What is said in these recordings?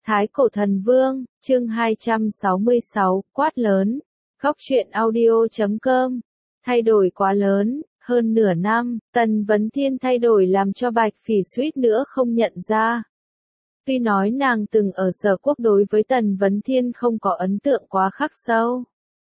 Thái Cổ Thần Vương, chương 266, quát lớn. Góc truyện audio.com. Thay đổi quá lớn, hơn nửa năm, Tần Vấn Thiên thay đổi làm cho Bạch Phỉ suýt nữa không nhận ra. Tuy nói nàng từng ở Sở Quốc đối với Tần Vấn Thiên không có ấn tượng quá khắc sâu.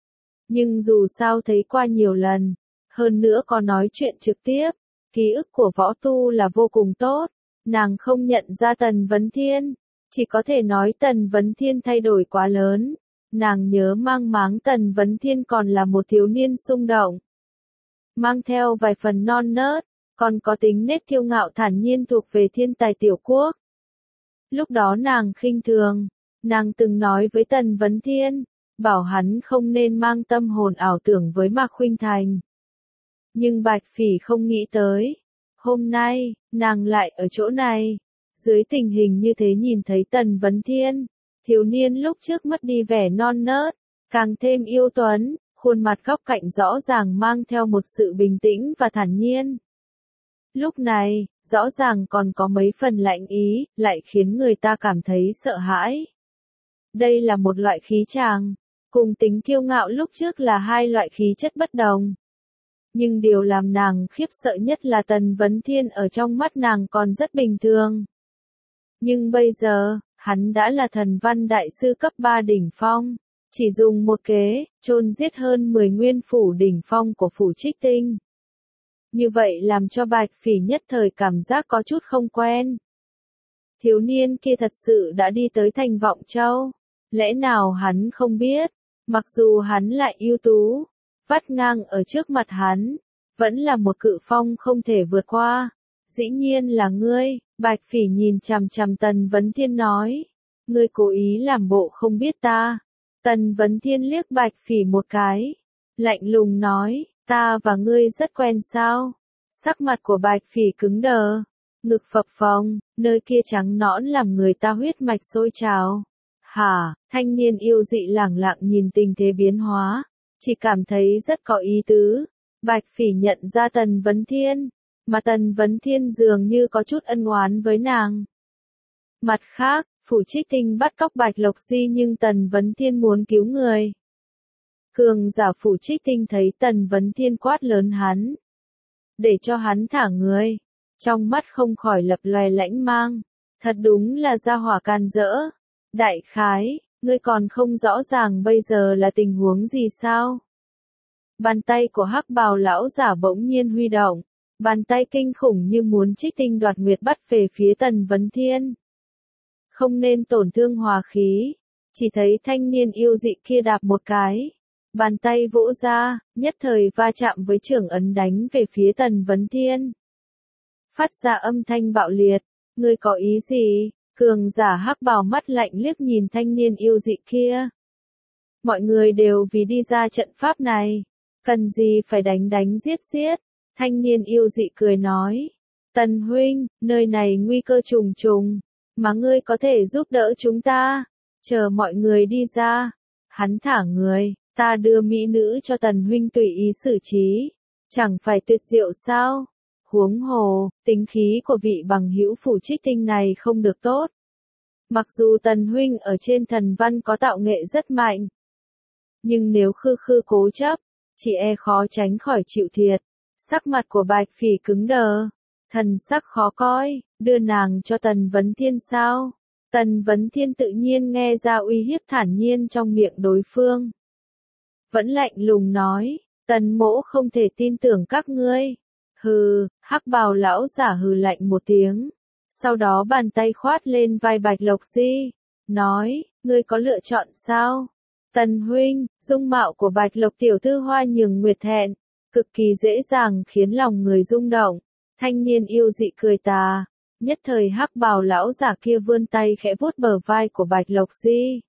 Nhưng dù sao thấy qua nhiều lần, hơn nữa có nói chuyện trực tiếp, ký ức của võ tu là vô cùng tốt, nàng không nhận ra Tần Vấn Thiên. Chỉ có thể nói Tần Vấn Thiên thay đổi quá lớn, nàng nhớ mang máng Tần Vấn Thiên còn là một thiếu niên xung động. Mang theo vài phần non nớt, còn có tính nết kiêu ngạo thản nhiên thuộc về thiên tài tiểu quốc. Lúc đó nàng khinh thường, nàng từng nói với Tần Vấn Thiên, bảo hắn không nên mang tâm hồn ảo tưởng với Mạc Khuynh Thành. Nhưng Bạch Phỉ không nghĩ tới, hôm nay, nàng lại ở chỗ này. Dưới tình hình như thế nhìn thấy Tần Vấn Thiên, thiếu niên lúc trước mất đi vẻ non nớt, càng thêm yêu tuấn, khuôn mặt góc cạnh rõ ràng mang theo một sự bình tĩnh và thản nhiên. Lúc này, rõ ràng còn có mấy phần lạnh ý, lại khiến người ta cảm thấy sợ hãi. Đây là một loại khí tràng, cùng tính kiêu ngạo lúc trước là hai loại khí chất bất đồng. Nhưng điều làm nàng khiếp sợ nhất là Tần Vấn Thiên ở trong mắt nàng còn rất bình thường. Nhưng bây giờ, hắn đã là thần văn đại sư cấp 3 đỉnh phong, chỉ dùng một kế, chôn giết hơn 10 nguyên phủ đỉnh phong của phủ Trích Tinh. Như vậy làm cho Bạch Phỉ nhất thời cảm giác có chút không quen. Thiếu niên kia thật sự đã đi tới thành Vọng Châu, lẽ nào hắn không biết, mặc dù hắn lại ưu tú, vắt ngang ở trước mặt hắn, vẫn là một cự phong không thể vượt qua. Dĩ nhiên là ngươi. Bạch Phỉ nhìn chằm chằm Tần Vấn Thiên nói, ngươi cố ý làm bộ không biết ta. Tần Vấn Thiên liếc Bạch Phỉ một cái, lạnh lùng nói, ta và ngươi rất quen sao? Sắc mặt của Bạch Phỉ cứng đờ, ngực phập phồng, nơi kia trắng nõn làm người ta huyết mạch sôi trào. Hả? Thanh niên yêu dị lẳng lặng nhìn tình thế biến hóa, chỉ cảm thấy rất có ý tứ. Bạch Phỉ nhận ra Tần Vấn Thiên, mà Tần Vấn Thiên dường như có chút ân oán với nàng. Mặt khác, phủ Trích Tinh bắt cóc Bạch Lộc Di nhưng Tần Vấn Thiên muốn cứu người. Cường giả phủ Trích Tinh thấy Tần Vấn Thiên quát lớn hắn, để cho hắn thả người, trong mắt không khỏi lập lòe lãnh mang, thật đúng là gia hỏa can dỡ. Đại khái, ngươi còn không rõ ràng bây giờ là tình huống gì sao? Bàn tay của Hắc Bào lão giả bỗng nhiên huy động. Bàn tay kinh khủng như muốn Trích Tinh đoạt nguyệt bắt về phía Tần Vấn Thiên. Không nên tổn thương hòa khí, chỉ thấy thanh niên yêu dị kia đạp một cái. Bàn tay vỗ ra, nhất thời va chạm với chưởng ấn đánh về phía Tần Vấn Thiên. Phát ra âm thanh bạo liệt, ngươi có ý gì? Cường giả Hắc Bào mắt lạnh liếc nhìn thanh niên yêu dị kia. Mọi người đều vì đi ra trận pháp này, cần gì phải đánh giết giết. Thanh niên yêu dị cười nói, Tần huynh, nơi này nguy cơ trùng trùng, mà ngươi có thể giúp đỡ chúng ta, chờ mọi người đi ra, hắn thả người, ta đưa mỹ nữ cho Tần huynh tùy ý xử trí, chẳng phải tuyệt diệu sao? Huống hồ, tính khí của vị bằng hữu phủ Trích Tinh này không được tốt. Mặc dù Tần huynh ở trên thần văn có tạo nghệ rất mạnh, nhưng nếu khư cố chấp, chỉ e khó tránh khỏi chịu thiệt. Sắc mặt của Bạch Phỉ cứng đờ, thần sắc khó coi, đưa nàng cho Tần Vấn Thiên sao? Tần Vấn Thiên tự nhiên nghe ra uy hiếp thản nhiên trong miệng đối phương. Vẫn lạnh lùng nói, Tần mỗ không thể tin tưởng các ngươi. Hừ, Hắc Bào lão giả hừ lạnh một tiếng. Sau đó bàn tay khoát lên vai Bạch Lộc Di, nói, ngươi có lựa chọn sao? Tần huynh, dung mạo của Bạch Lộc tiểu thư hoa nhường nguyệt thẹn, cực kỳ dễ dàng khiến lòng người rung động. Thanh niên yêu dị cười tà, nhất thời Hắc Bào lão giả kia vươn tay khẽ vuốt bờ vai của Bạch Lộc Di,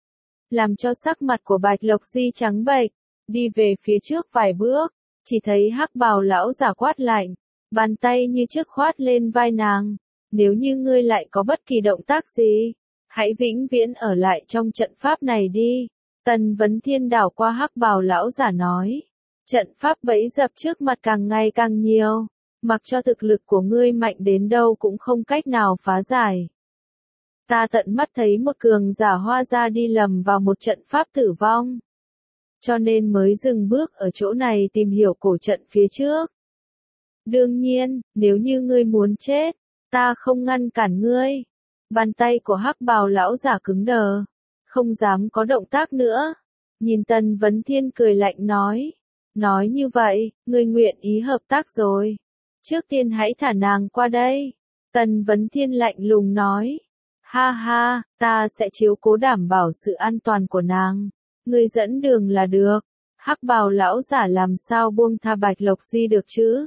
làm cho sắc mặt của Bạch Lộc Di trắng bệch, đi về phía trước vài bước, chỉ thấy Hắc Bào lão giả quát lạnh, bàn tay như trước khoát lên vai nàng, nếu như ngươi lại có bất kỳ động tác gì, hãy vĩnh viễn ở lại trong trận pháp này đi. Tần Vấn Thiên đảo qua Hắc Bào lão giả nói, trận pháp bẫy dập trước mặt càng ngày càng nhiều, mặc cho thực lực của ngươi mạnh đến đâu cũng không cách nào phá giải. Ta tận mắt thấy một cường giả Hoa gia đi lầm vào một trận pháp tử vong. Cho nên mới dừng bước ở chỗ này tìm hiểu cổ trận phía trước. Đương nhiên, nếu như ngươi muốn chết, ta không ngăn cản ngươi. Bàn tay của Hắc Bào lão giả cứng đờ, không dám có động tác nữa. Nhìn Tần Vấn Thiên cười lạnh nói như vậy, ngươi nguyện ý hợp tác rồi. Trước tiên hãy thả nàng qua đây. Tần Vấn Thiên lạnh lùng nói. Ha ha, ta sẽ chiếu cố đảm bảo sự an toàn của nàng. Ngươi dẫn đường là được. Hắc Bào lão giả làm sao buông tha Bạch Lộc Di được chứ?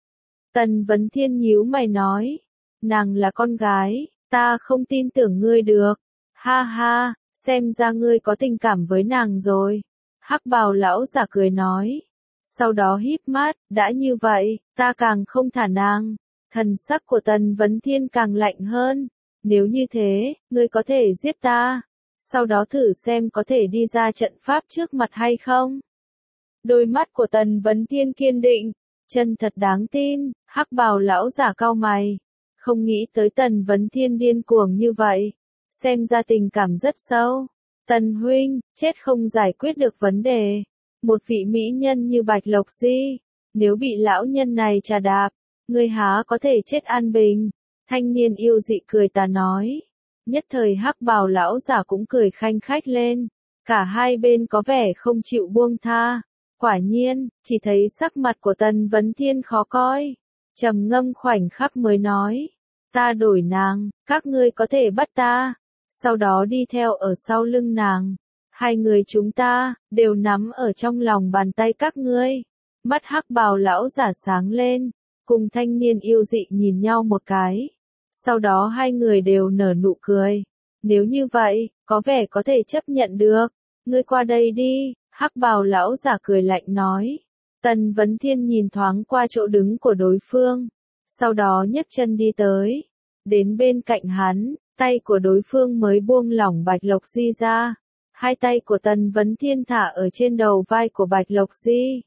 Tần Vấn Thiên nhíu mày nói. Nàng là con gái, ta không tin tưởng ngươi được. Ha ha, xem ra ngươi có tình cảm với nàng rồi. Hắc Bào lão giả cười nói. Sau đó híp mắt, đã như vậy, ta càng không thả nàng. Thần sắc của Tần Vấn Thiên càng lạnh hơn. Nếu như thế, ngươi có thể giết ta. Sau đó thử xem có thể đi ra trận pháp trước mặt hay không. Đôi mắt của Tần Vấn Thiên kiên định, chân thật đáng tin. Hắc Bào lão giả cau mày, không nghĩ tới Tần Vấn Thiên điên cuồng như vậy. Xem ra tình cảm rất sâu. Tần huynh, chết không giải quyết được vấn đề. Một vị mỹ nhân như Bạch Lộc Di, nếu bị lão nhân này trà đạp, ngươi há có thể chết an bình. Thanh niên yêu dị cười tà nói. Nhất thời Hắc Bào lão giả cũng cười khanh khách lên. Cả hai bên có vẻ không chịu buông tha. Quả nhiên, chỉ thấy sắc mặt của Tần Vấn Thiên khó coi. Trầm ngâm khoảnh khắc mới nói. Ta đổi nàng, các ngươi có thể bắt ta. Sau đó đi theo ở sau lưng nàng. Hai người chúng ta, đều nắm ở trong lòng bàn tay các ngươi. Mắt Hắc Bào lão giả sáng lên. Cùng thanh niên yêu dị nhìn nhau một cái. Sau đó hai người đều nở nụ cười. Nếu như vậy, có vẻ có thể chấp nhận được. Ngươi qua đây đi. Hắc Bào lão giả cười lạnh nói. Tần Vấn Thiên nhìn thoáng qua chỗ đứng của đối phương. Sau đó nhấc chân đi tới. Đến bên cạnh hắn, tay của đối phương mới buông lỏng Bạch Lộc Di ra. Hai tay của Tần Vấn Thiên thả ở trên đầu vai của Bạch Lộc Di.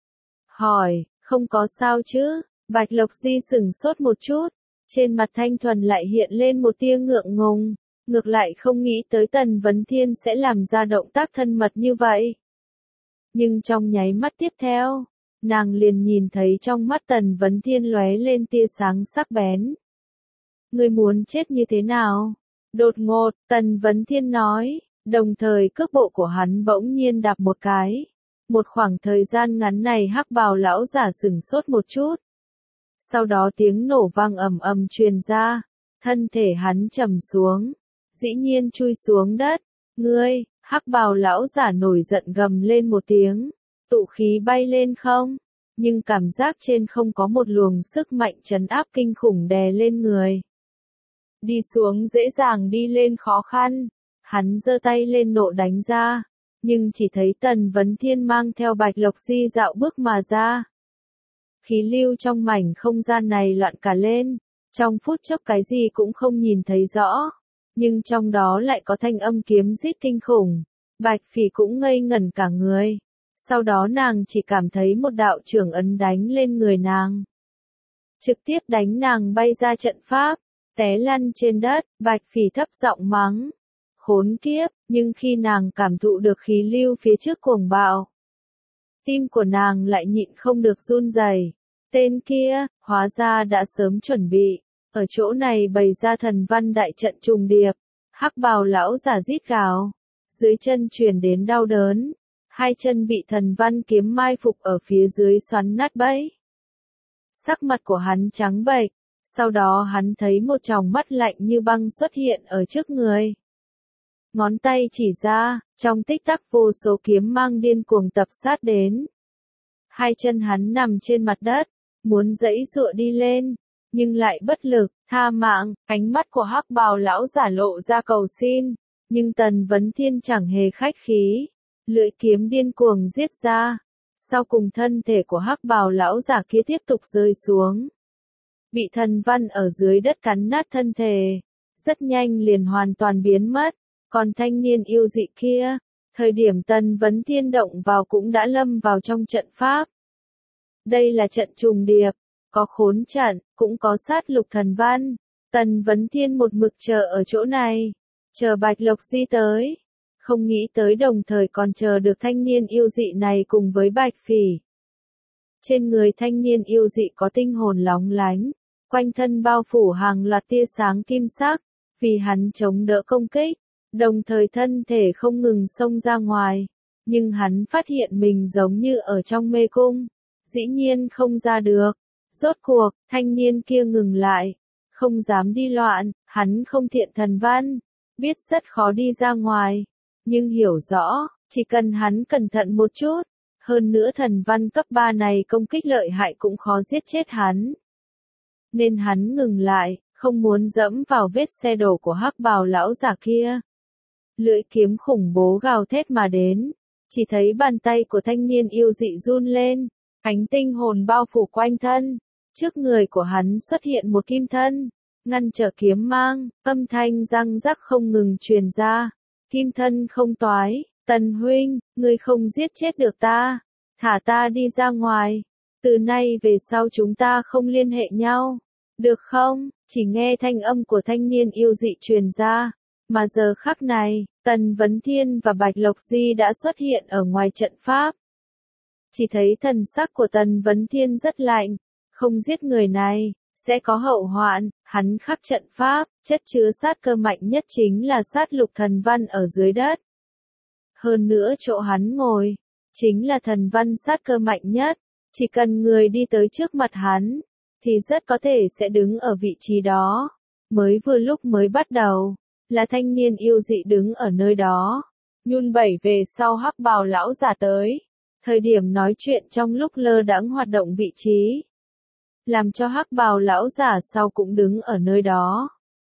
Hỏi, không có sao chứ? Bạch Lộc Di sửng sốt một chút. Trên mặt thanh thuần lại hiện lên một tia ngượng ngùng. Ngược lại không nghĩ tới Tần Vấn Thiên sẽ làm ra động tác thân mật như vậy. Nhưng trong nháy mắt tiếp theo, nàng liền nhìn thấy trong mắt Tần Vấn Thiên lóe lên tia sáng sắc bén. Ngươi muốn chết như thế nào? Đột ngột, Tần Vấn Thiên nói, đồng thời cước bộ của hắn bỗng nhiên đạp một cái. Một khoảng thời gian ngắn này Hắc Bào lão giả sửng sốt một chút. Sau đó tiếng nổ vang ầm ầm truyền ra, thân thể hắn trầm xuống, dĩ nhiên chui xuống đất. Ngươi, Hắc Bào lão giả nổi giận gầm lên một tiếng, tụ khí bay lên không, nhưng cảm giác trên không có một luồng sức mạnh trấn áp kinh khủng đè lên người. Đi xuống dễ dàng đi lên khó khăn, hắn giơ tay lên nộ đánh ra, nhưng chỉ thấy Tần Vấn Thiên mang theo Bạch Lộc Di dạo bước mà ra. Khí lưu trong mảnh không gian này loạn cả lên, trong phút chốc cái gì cũng không nhìn thấy rõ, nhưng trong đó lại có thanh âm kiếm rít kinh khủng. Bạch Phỉ cũng ngây ngẩn cả người. Sau đó nàng chỉ cảm thấy một đạo trưởng ấn đánh lên người nàng. Trực tiếp đánh nàng bay ra trận pháp, té lăn trên đất. Bạch Phỉ thấp giọng mắng. Khốn kiếp, nhưng khi nàng cảm thụ được khí lưu phía trước cuồng bạo, tim của nàng lại nhịn không được run rẩy. Tên kia, hóa ra đã sớm chuẩn bị, ở chỗ này bày ra thần văn đại trận trùng điệp. Hắc Bào lão giả rít gào, dưới chân truyền đến đau đớn, hai chân bị thần văn kiếm mai phục ở phía dưới xoắn nát bấy. Sắc mặt của hắn trắng bệch, sau đó hắn thấy một tròng mắt lạnh như băng xuất hiện ở trước người. Ngón tay chỉ ra, trong tích tắc vô số kiếm mang điên cuồng tập sát đến. Hai chân hắn nằm trên mặt đất, muốn giãy giụa đi lên, nhưng lại bất lực. Tha mạng. Ánh mắt của Hắc Bào lão giả lộ ra cầu xin, nhưng Tần Vấn Thiên chẳng hề khách khí, lưỡi kiếm điên cuồng giết ra. Sau cùng thân thể của Hắc Bào lão giả kia tiếp tục rơi xuống, bị thần văn ở dưới đất cắn nát thân thể, rất nhanh liền hoàn toàn biến mất. Còn thanh niên yêu dị kia, thời điểm Tần Vấn Thiên động vào cũng đã lâm vào trong trận pháp. Đây là trận trùng điệp, có khốn trận, cũng có sát lục thần văn. Tần Vấn Thiên một mực chờ ở chỗ này, chờ Bạch Lộc Di tới. Không nghĩ tới đồng thời còn chờ được thanh niên yêu dị này cùng với Bạch Phỉ. Trên người thanh niên yêu dị có tinh hồn lóng lánh, quanh thân bao phủ hàng loạt tia sáng kim sắc, vì hắn chống đỡ công kích, đồng thời thân thể không ngừng xông ra ngoài, nhưng hắn phát hiện mình giống như ở trong mê cung, dĩ nhiên không ra được. Rốt cuộc, thanh niên kia ngừng lại, không dám đi loạn, hắn không thiện thần văn, biết rất khó đi ra ngoài, nhưng hiểu rõ, chỉ cần hắn cẩn thận một chút, hơn nữa thần văn cấp 3 này công kích lợi hại cũng khó giết chết hắn. Nên hắn ngừng lại, không muốn dẫm vào vết xe đổ của hắc bào lão giả kia. Lưỡi kiếm khủng bố gào thét mà đến, chỉ thấy bàn tay của thanh niên yêu dị run lên, ánh tinh hồn bao phủ quanh thân, trước người của hắn xuất hiện một kim thân, ngăn trở kiếm mang, âm thanh răng rắc không ngừng truyền ra. Kim thân không toái, Tần huynh, ngươi không giết chết được ta, thả ta đi ra ngoài, từ nay về sau chúng ta không liên hệ nhau, được không? Chỉ nghe thanh âm của thanh niên yêu dị truyền ra, mà giờ khắc này, Tần Vấn Thiên và Bạch Lộc Di đã xuất hiện ở ngoài trận pháp. Chỉ thấy thần sắc của Tần Vấn Thiên rất lạnh, không giết người này sẽ có hậu hoạn, hắn khắc trận pháp, chất chứa sát cơ mạnh nhất chính là sát lục thần văn ở dưới đất. Hơn nữa chỗ hắn ngồi, chính là thần văn sát cơ mạnh nhất, chỉ cần người đi tới trước mặt hắn, thì rất có thể sẽ đứng ở vị trí đó. Mới vừa lúc mới bắt đầu, là thanh niên yêu dị đứng ở nơi đó, nhún bẩy về sau hắc bào lão giả tới, thời điểm nói chuyện trong lúc lơ đãng hoạt động vị trí. Làm cho hắc bào lão giả sau cũng đứng ở nơi đó.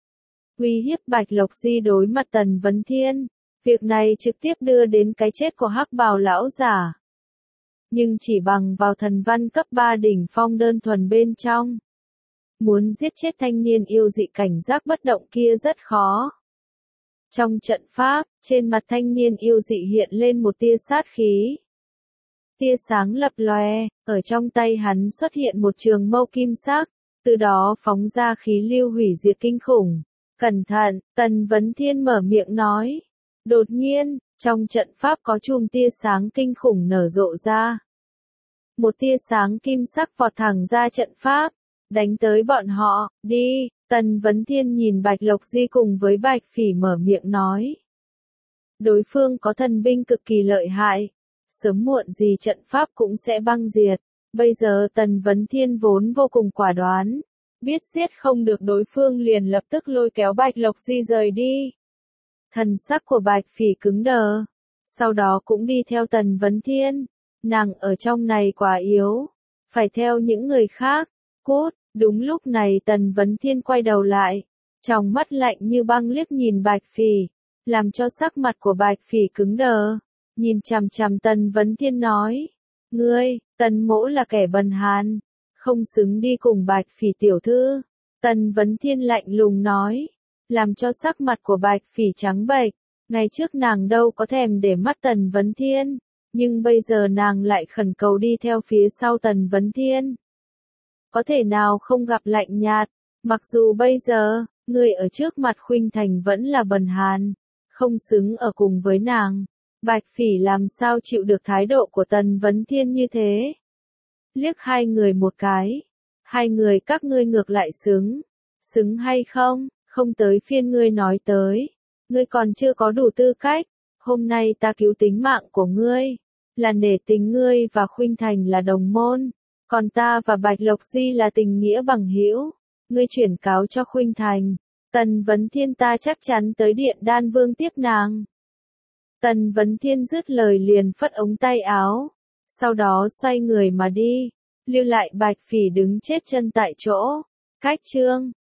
Uy hiếp Bạch Lộc Di đối mặt Tần Vấn Thiên, việc này trực tiếp đưa đến cái chết của hắc bào lão giả. Nhưng chỉ bằng vào thần văn cấp 3 đỉnh phong đơn thuần bên trong, muốn giết chết thanh niên yêu dị cảnh giác bất động kia rất khó. Trong trận pháp, trên mặt thanh niên yêu dị hiện lên một tia sát khí. Tia sáng lập lòe, ở trong tay hắn xuất hiện một trường mâu kim sắc, từ đó phóng ra khí lưu hủy diệt kinh khủng. Cẩn thận, Tần Vấn Thiên mở miệng nói. Đột nhiên, trong trận pháp có chùm tia sáng kinh khủng nở rộ ra. Một tia sáng kim sắc vọt thẳng ra trận pháp, đánh tới bọn họ, đi. Tần Vấn Thiên nhìn Bạch Lộc Di cùng với Bạch Phỉ mở miệng nói. Đối phương có thần binh cực kỳ lợi hại. Sớm muộn gì trận pháp cũng sẽ băng diệt. Bây giờ Tần Vấn Thiên vốn vô cùng quả đoán. Biết giết không được đối phương liền lập tức lôi kéo Bạch Lộc Di rời đi. Thần sắc của Bạch Phỉ cứng đờ. Sau đó cũng đi theo Tần Vấn Thiên. Nàng ở trong này quá yếu. Phải theo những người khác. Cút, đúng lúc này Tần Vấn Thiên quay đầu lại. Trong mắt lạnh như băng liếc nhìn Bạch Phỉ. Làm cho sắc mặt của Bạch Phỉ cứng đờ. Nhìn chằm chằm Tần Vấn Thiên nói. Ngươi, Tần mỗ là kẻ bần hàn. Không xứng đi cùng Bạch Phỉ tiểu thư. Tần Vấn Thiên lạnh lùng nói. Làm cho sắc mặt của Bạch Phỉ trắng bệch. Ngày trước nàng đâu có thèm để mắt Tần Vấn Thiên. Nhưng bây giờ nàng lại khẩn cầu đi theo phía sau Tần Vấn Thiên. Có thể nào không gặp lạnh nhạt. Mặc dù bây giờ, người ở trước mặt Khuynh Thành vẫn là bần hàn. Không xứng ở cùng với nàng. Bạch Phỉ làm sao chịu được thái độ của Tần Vấn Thiên như thế? Liếc hai người một cái. Hai người các ngươi ngược lại xứng. Xứng hay không? Không tới phiên ngươi nói tới. Ngươi còn chưa có đủ tư cách. Hôm nay ta cứu tính mạng của ngươi. Là nể tình ngươi và Khuynh Thành là đồng môn. Còn ta và Bạch Lộc Di là tình nghĩa bằng hữu. Ngươi chuyển cáo cho Khuynh Thành. Tần Vấn Thiên ta chắc chắn tới Điện Đan Vương tiếp nàng. Tần Vấn Thiên dứt lời liền phất ống tay áo. Sau đó xoay người mà đi. Lưu lại Bạch Phỉ đứng chết chân tại chỗ. Cách chương